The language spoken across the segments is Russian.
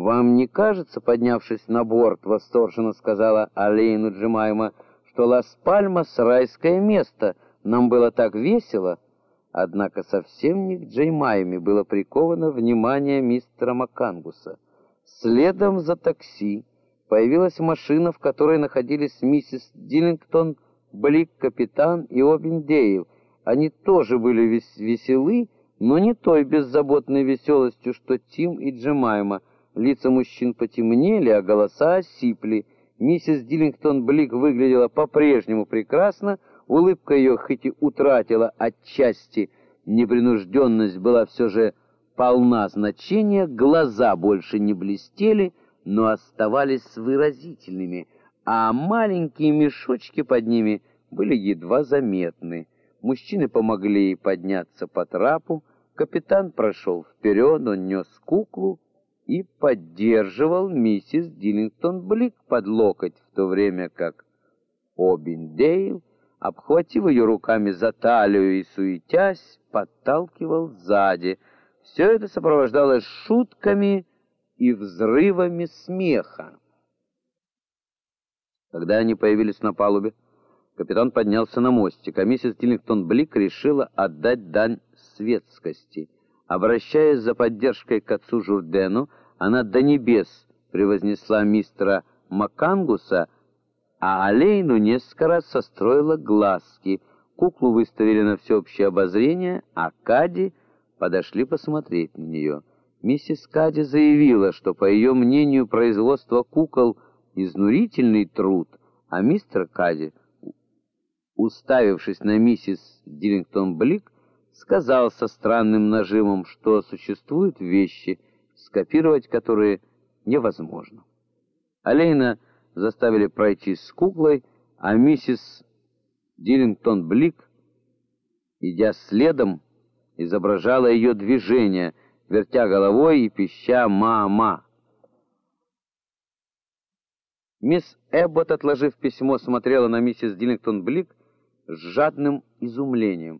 «Вам не кажется, — поднявшись на борт, восторженно сказала Алейну Джемайма, — что Лас-Пальмас — райское место? Нам было так весело!» Однако совсем не к Джемайме было приковано внимание мистера Маккангуса. Следом за такси появилась машина, в которой находились миссис Диллингтон, Блик, капитан и Обиндейл. Они тоже были веселы, но не той беззаботной веселостью, что Тим и Джемайма. Лица мужчин потемнели, а голоса осипли. Миссис Диллингтон Блик выглядела по-прежнему прекрасно, улыбка ее, хоть и утратила отчасти непринужденность, была все же полна значения, глаза больше не блестели, но оставались выразительными, а маленькие мешочки под ними были едва заметны. Мужчины помогли ей подняться по трапу, капитан прошел вперед, он нес куклу и поддерживал миссис Диллингтон Блик под локоть, в то время как Обиндейл, обхватив ее руками за талию и суетясь, подталкивал сзади. Все это сопровождалось шутками и взрывами смеха. Когда они появились на палубе, капитан поднялся на мостик, а миссис Диллингтон Блик решила отдать дань светскости. Обращаясь за поддержкой к отцу Журдену, она до небес превознесла мистера Маккангуса, а Алейну несколько раз состроила глазки. Куклу выставили на всеобщее обозрение, а Кади подошли посмотреть на нее. Миссис Кади заявила, что, по ее мнению, производство кукол — изнурительный труд, а мистер Кади, уставившись на миссис Диллингтон Блик, сказал со странным нажимом, что существуют вещи, скопировать которые невозможно. Алейна заставили пройти с куклой, а миссис Диллингтон Блик, идя следом, изображала ее движение, вертя головой и пища «ма-ма». Мисс Эбботт, отложив письмо, смотрела на миссис Диллингтон Блик с жадным изумлением.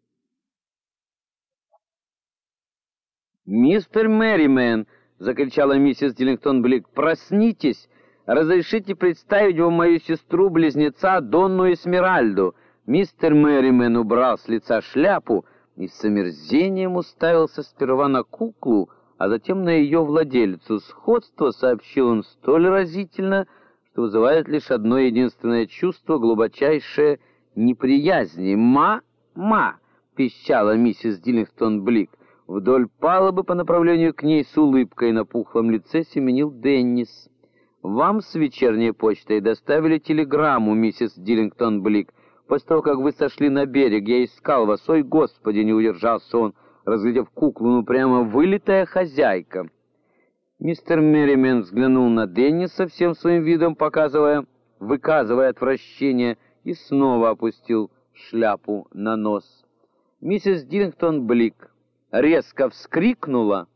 «Мистер Мерримен!» — закричала миссис Диллингтон Блик. «Проснитесь! Разрешите представить вам мою сестру-близнеца Донну Эсмеральду!» Мистер Мерримен убрал с лица шляпу и с омерзением уставился сперва на куклу, а затем на ее владелицу. Сходство, сообщил он, столь разительно, что вызывает лишь одно единственное чувство — глубочайшее неприязни. «Ма-ма!» — пищала миссис Диллингтон Блик. Вдоль палубы по направлению к ней с улыбкой на пухлом лице семенил Деннис. «Вам с вечерней почтой доставили телеграмму, миссис Диллингтон Блик. После того, как вы сошли на берег, я искал вас. Ой, Господи!» — не удержался он, разглядев куклу, ну прямо вылитая хозяйка. Мистер Мерримен взглянул на Денниса всем своим видом, выказывая отвращение, и снова опустил шляпу на нос. Миссис Диллингтон Блик резко вскрикнула,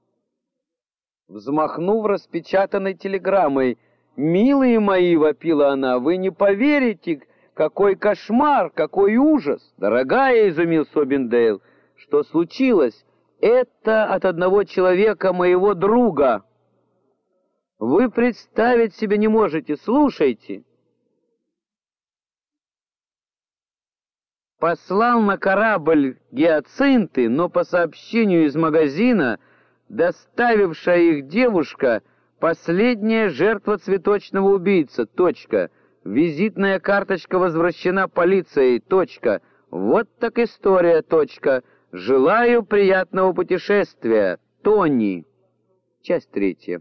взмахнув распечатанной телеграммой. «Милые мои!» — вопила она. «Вы не поверите, какой кошмар, какой ужас!» «Дорогая!» — изумился Обиндейл. «Что случилось?» «Это от одного человека, моего друга. Вы представить себе не можете. Слушайте. Послал на корабль гиацинты, но по сообщению из магазина, доставившая их девушка — последняя жертва цветочного убийцы. Точка. Визитная карточка возвращена полицией. Точка. Вот так история. Точка. Желаю приятного путешествия. Тони». Часть 3.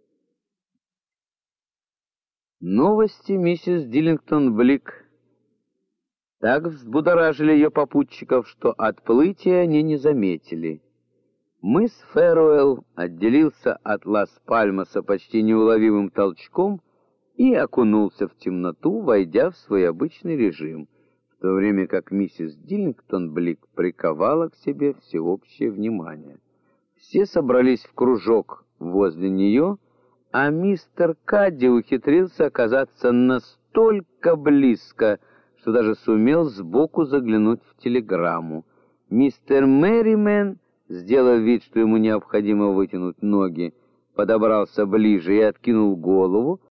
Новости миссис Диллингтон Блик так взбудоражили ее попутчиков, что отплытия они не заметили. Мыс Фэруэлл отделился от Лас-Пальмаса почти неуловимым толчком и окунулся в темноту, войдя в свой обычный режим, в то время как миссис Диллингтон Блик приковала к себе всеобщее внимание. Все собрались в кружок возле нее, а мистер Кадди ухитрился оказаться настолько близко, что даже сумел сбоку заглянуть в телеграмму. Мистер Мерримен, сделав вид, что ему необходимо вытянуть ноги, подобрался ближе и откинул голову,